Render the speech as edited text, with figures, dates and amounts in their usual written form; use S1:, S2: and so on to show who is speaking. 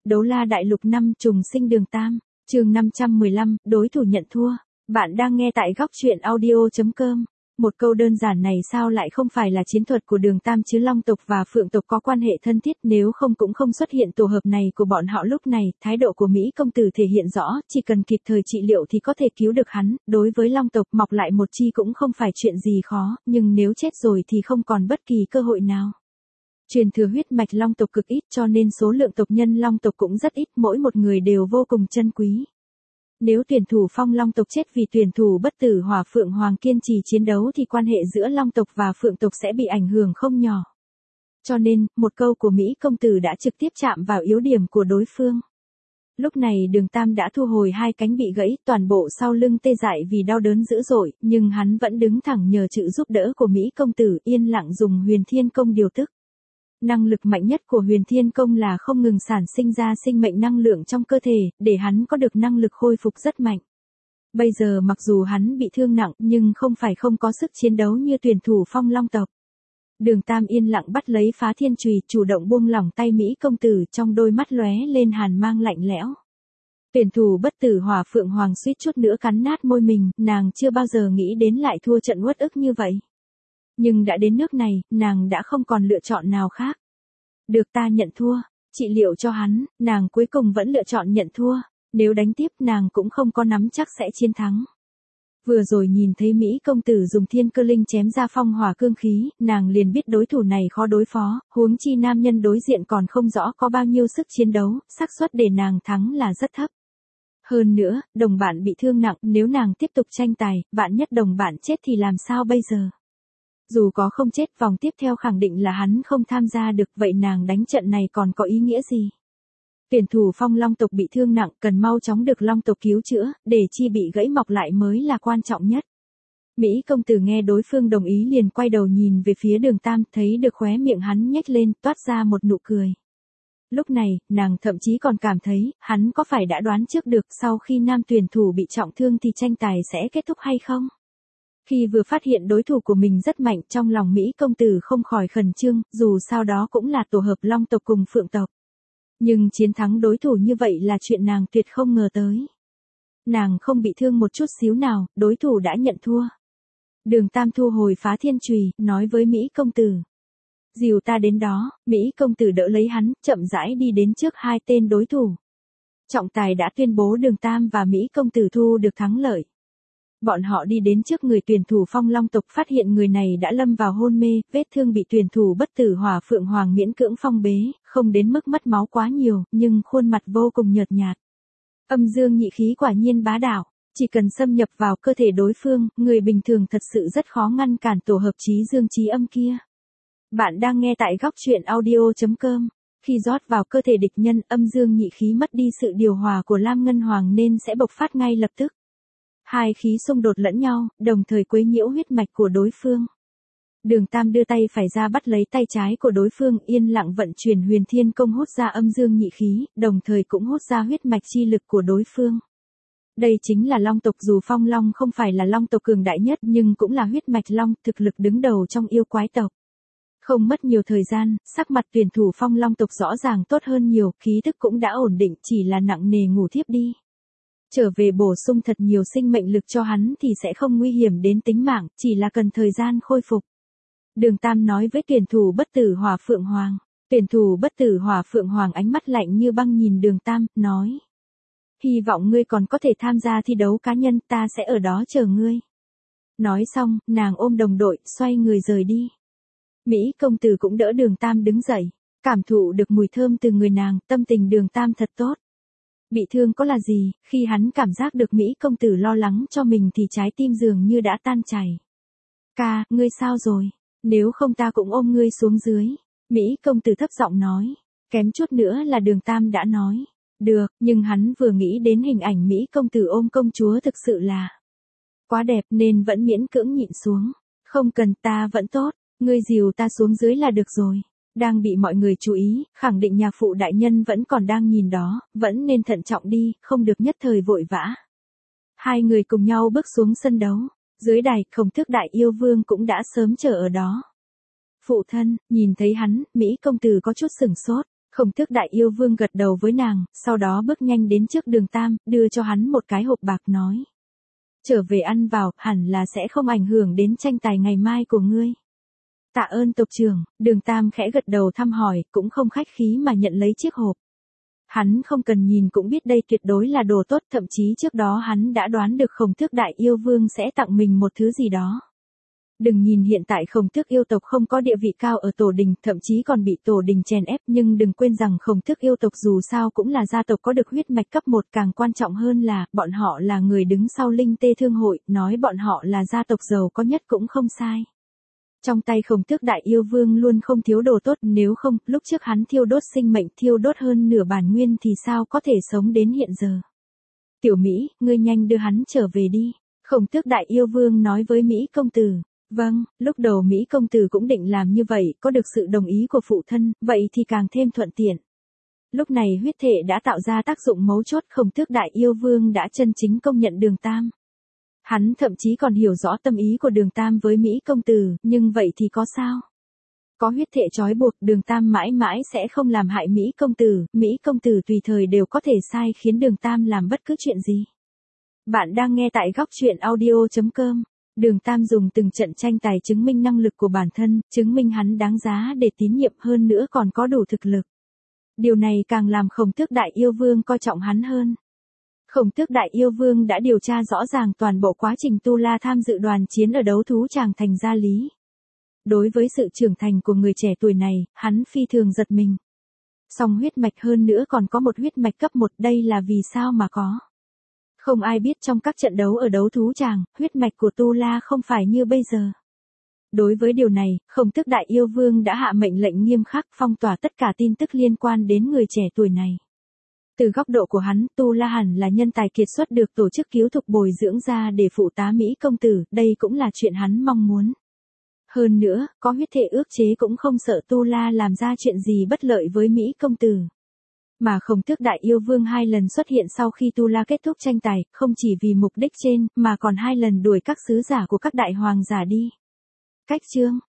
S1: Đấu la đại lục 5 trùng sinh đường Tam, chương 515, đối thủ nhận thua. Bạn đang nghe tại góc truyện audio.com. Một câu đơn giản này sao lại không phải là chiến thuật của đường Tam chứ? Long tộc và Phượng tộc có quan hệ thân thiết, nếu không cũng không xuất hiện tổ hợp này của bọn họ lúc này. Thái độ của Mỹ công tử thể hiện rõ, chỉ cần kịp thời trị liệu thì có thể cứu được hắn. Đối với Long tộc, mọc lại một chi cũng không phải chuyện gì khó, nhưng nếu chết rồi thì không còn bất kỳ cơ hội nào. Truyền thừa huyết mạch Long tộc cực ít, cho nên số lượng tộc nhân Long tộc cũng rất ít, mỗi một người đều vô cùng chân quý. Nếu tuyển thủ Phong Long tộc chết vì tuyển thủ bất tử Hỏa Phượng Hoàng kiên trì chiến đấu thì quan hệ giữa Long tộc và Phượng tộc sẽ bị ảnh hưởng không nhỏ. Cho nên, một câu của Mỹ công tử đã trực tiếp chạm vào yếu điểm của đối phương. Lúc này đường Tam đã thu hồi hai cánh bị gãy, toàn bộ sau lưng tê dại vì đau đớn dữ dội, nhưng hắn vẫn đứng thẳng nhờ sự giúp đỡ của Mỹ công tử, yên lặng dùng Huyền Thiên Công điều tức. Năng lực mạnh nhất của Huyền Thiên Công là không ngừng sản sinh ra sinh mệnh năng lượng trong cơ thể, để hắn có được năng lực khôi phục rất mạnh. Bây giờ mặc dù hắn bị thương nặng nhưng không phải không có sức chiến đấu như tuyển thủ Phong Long tộc. Đường Tam yên lặng bắt lấy phá thiên chùy, chủ động buông lỏng tay Mỹ công tử, trong đôi mắt lóe lên hàn mang lạnh lẽo. Tuyển thủ bất tử Hỏa Phượng Hoàng suýt chút nữa cắn nát môi mình, nàng chưa bao giờ nghĩ đến lại thua trận uất ức như vậy. Nhưng đã đến nước này, nàng đã không còn lựa chọn nào khác. Được, ta nhận thua, trị liệu cho hắn. Nàng cuối cùng vẫn lựa chọn nhận thua, nếu đánh tiếp nàng cũng không có nắm chắc sẽ chiến thắng. Vừa rồi nhìn thấy Mỹ công tử dùng thiên cơ linh chém ra phong hỏa cương khí, nàng liền biết đối thủ này khó đối phó, huống chi nam nhân đối diện còn không rõ có bao nhiêu sức chiến đấu, xác suất để nàng thắng là rất thấp. Hơn nữa, đồng bạn bị thương nặng, nếu nàng tiếp tục tranh tài, vạn nhất đồng bạn chết thì làm sao bây giờ? Dù có không chết, vòng tiếp theo khẳng định là hắn không tham gia được, vậy nàng đánh trận này còn có ý nghĩa gì? Tuyển thủ Phong Long tộc bị thương nặng, cần mau chóng được Long tộc cứu chữa, để chi bị gãy mọc lại mới là quan trọng nhất. Mỹ công tử nghe đối phương đồng ý liền quay đầu nhìn về phía đường Tam, thấy được khóe miệng hắn nhếch lên, toát ra một nụ cười. Lúc này, nàng thậm chí còn cảm thấy, hắn có phải đã đoán trước được sau khi nam tuyển thủ bị trọng thương thì tranh tài sẽ kết thúc hay không? Khi vừa phát hiện đối thủ của mình rất mạnh, trong lòng Mỹ công tử không khỏi khẩn trương, dù sao đó cũng là tổ hợp Long tộc cùng Phượng tộc. Nhưng chiến thắng đối thủ như vậy là chuyện nàng tuyệt không ngờ tới. Nàng không bị thương một chút xíu nào, đối thủ đã nhận thua. Đường Tam thu hồi phá thiên chùy, nói với Mỹ công tử. Dìu ta đến đó. Mỹ công tử đỡ lấy hắn, chậm rãi đi đến trước hai tên đối thủ. Trọng tài đã tuyên bố đường Tam và Mỹ công tử thu được thắng lợi. Bọn họ đi đến trước người tuyển thủ Phong Long tộc, phát hiện người này đã lâm vào hôn mê, vết thương bị tuyển thủ bất tử Hỏa Phượng Hoàng miễn cưỡng phong bế, không đến mức mất máu quá nhiều, nhưng khuôn mặt vô cùng nhợt nhạt. Âm dương nhị khí quả nhiên bá đạo, chỉ cần xâm nhập vào cơ thể đối phương, người bình thường thật sự rất khó ngăn cản tổ hợp chí dương chí âm kia. Bạn đang nghe tại góc truyện audio.com. Khi rót vào cơ thể địch nhân, âm dương nhị khí mất đi sự điều hòa của Lam Ngân Hoàng nên sẽ bộc phát ngay lập tức. Hai khí xung đột lẫn nhau, đồng thời quấy nhiễu huyết mạch của đối phương. Đường Tam đưa tay phải ra bắt lấy tay trái của đối phương, yên lặng vận chuyển Huyền Thiên Công hút ra âm dương nhị khí, đồng thời cũng hút ra huyết mạch chi lực của đối phương. Đây chính là Long tộc, dù Phong Long không phải là Long tộc cường đại nhất nhưng cũng là huyết mạch Long, thực lực đứng đầu trong yêu quái tộc. Không mất nhiều thời gian, sắc mặt tuyển thủ Phong Long tộc rõ ràng tốt hơn nhiều, khí thức cũng đã ổn định, chỉ là nặng nề ngủ thiếp đi. Trở về bổ sung thật nhiều sinh mệnh lực cho hắn thì sẽ không nguy hiểm đến tính mạng, chỉ là cần thời gian khôi phục. Đường Tam nói với tuyển thủ bất tử Hỏa Phượng Hoàng. Tuyển thủ bất tử Hỏa Phượng Hoàng ánh mắt lạnh như băng nhìn đường Tam, nói. Hy vọng ngươi còn có thể tham gia thi đấu cá nhân, ta sẽ ở đó chờ ngươi. Nói xong, nàng ôm đồng đội, xoay người rời đi. Mỹ công tử cũng đỡ đường Tam đứng dậy, cảm thụ được mùi thơm từ người nàng, tâm tình đường Tam thật tốt. Bị thương có là gì, khi hắn cảm giác được Mỹ công tử lo lắng cho mình thì trái tim dường như đã tan chảy. Ca, ngươi sao rồi? Nếu không ta cũng ôm ngươi xuống dưới. Mỹ công tử thấp giọng nói. Kém chút nữa là đường Tam đã nói. Được, nhưng hắn vừa nghĩ đến hình ảnh Mỹ công tử ôm công chúa thực sự là quá đẹp nên vẫn miễn cưỡng nhịn xuống. Không cần, ta vẫn tốt, ngươi dìu ta xuống dưới là được rồi. Đang bị mọi người chú ý, khẳng định nhạc phụ đại nhân vẫn còn đang nhìn đó, vẫn nên thận trọng đi, không được nhất thời vội vã. Hai người cùng nhau bước xuống sân đấu, dưới đài, Khổng Tước đại yêu vương cũng đã sớm chờ ở đó. Phụ thân, nhìn thấy hắn, Mỹ công tử có chút sửng sốt, Khổng Tước Đại Yêu Vương gật đầu với nàng, sau đó bước nhanh đến trước Đường Tam, đưa cho hắn một cái hộp bạc nói. Trở về ăn vào, hẳn là sẽ không ảnh hưởng đến tranh tài ngày mai của ngươi. Tạ ơn tộc trưởng, Đường Tam khẽ gật đầu thăm hỏi, cũng không khách khí mà nhận lấy chiếc hộp. Hắn không cần nhìn cũng biết đây tuyệt đối là đồ tốt, thậm chí trước đó hắn đã đoán được Khổng Tước Đại Yêu Vương sẽ tặng mình một thứ gì đó. Đừng nhìn hiện tại Khổng Tước yêu tộc không có địa vị cao ở tổ đình, thậm chí còn bị tổ đình chèn ép, nhưng đừng quên rằng Khổng Tước yêu tộc dù sao cũng là gia tộc có được huyết mạch cấp 1, càng quan trọng hơn là, bọn họ là người đứng sau Linh Tê Thương hội, nói bọn họ là gia tộc giàu có nhất cũng không sai. Trong tay Khổng Tước Đại Yêu Vương luôn không thiếu đồ tốt, nếu không, lúc trước hắn thiêu đốt sinh mệnh, thiêu đốt hơn nửa bản nguyên thì sao có thể sống đến hiện giờ. Tiểu Mỹ, ngươi nhanh đưa hắn trở về đi. Khổng Tước Đại Yêu Vương nói với Mỹ công tử. Vâng, lúc đầu Mỹ công tử cũng định làm như vậy, có được sự đồng ý của phụ thân, vậy thì càng thêm thuận tiện. Lúc này huyết thể đã tạo ra tác dụng mấu chốt, Khổng Tước Đại Yêu Vương đã chân chính công nhận Đường Tam. Hắn thậm chí còn hiểu rõ tâm ý của Đường Tam với Mỹ công tử, nhưng vậy thì có sao? Có huyết thể trói buộc, Đường Tam mãi mãi sẽ không làm hại Mỹ công tử tùy thời đều có thể sai khiến Đường Tam làm bất cứ chuyện gì. Bạn đang nghe tại góc truyện audio.com. Đường Tam dùng từng trận tranh tài chứng minh năng lực của bản thân, chứng minh hắn đáng giá để tín nhiệm, hơn nữa còn có đủ thực lực. Điều này càng làm Khổng Tước Đại Yêu Vương coi trọng hắn hơn. Khổng Tước Đại Yêu Vương đã điều tra rõ ràng toàn bộ quá trình Tu La tham dự đoàn chiến ở đấu thú tràng thành Gia Lý. Đối với sự trưởng thành của người trẻ tuổi này, hắn phi thường giật mình. Song huyết mạch hơn nữa còn có một huyết mạch cấp 1, đây là vì sao mà có. Không ai biết trong các trận đấu ở đấu thú tràng, huyết mạch của Tu La không phải như bây giờ. Đối với điều này, Khổng Tước Đại Yêu Vương đã hạ mệnh lệnh nghiêm khắc, phong tỏa tất cả tin tức liên quan đến người trẻ tuổi này. Từ góc độ của hắn, Tu La hẳn là nhân tài kiệt xuất được tổ chức cứu thục bồi dưỡng ra để phụ tá Mỹ công tử, đây cũng là chuyện hắn mong muốn. Hơn nữa, có huyết thể ước chế cũng không sợ Tu La làm ra chuyện gì bất lợi với Mỹ công tử. Mà Khổng Tước Đại Yêu Vương 2 lần xuất hiện sau khi Tu La kết thúc tranh tài, không chỉ vì mục đích trên, mà còn 2 lần đuổi các sứ giả của các đại hoàng giả đi. Cách chương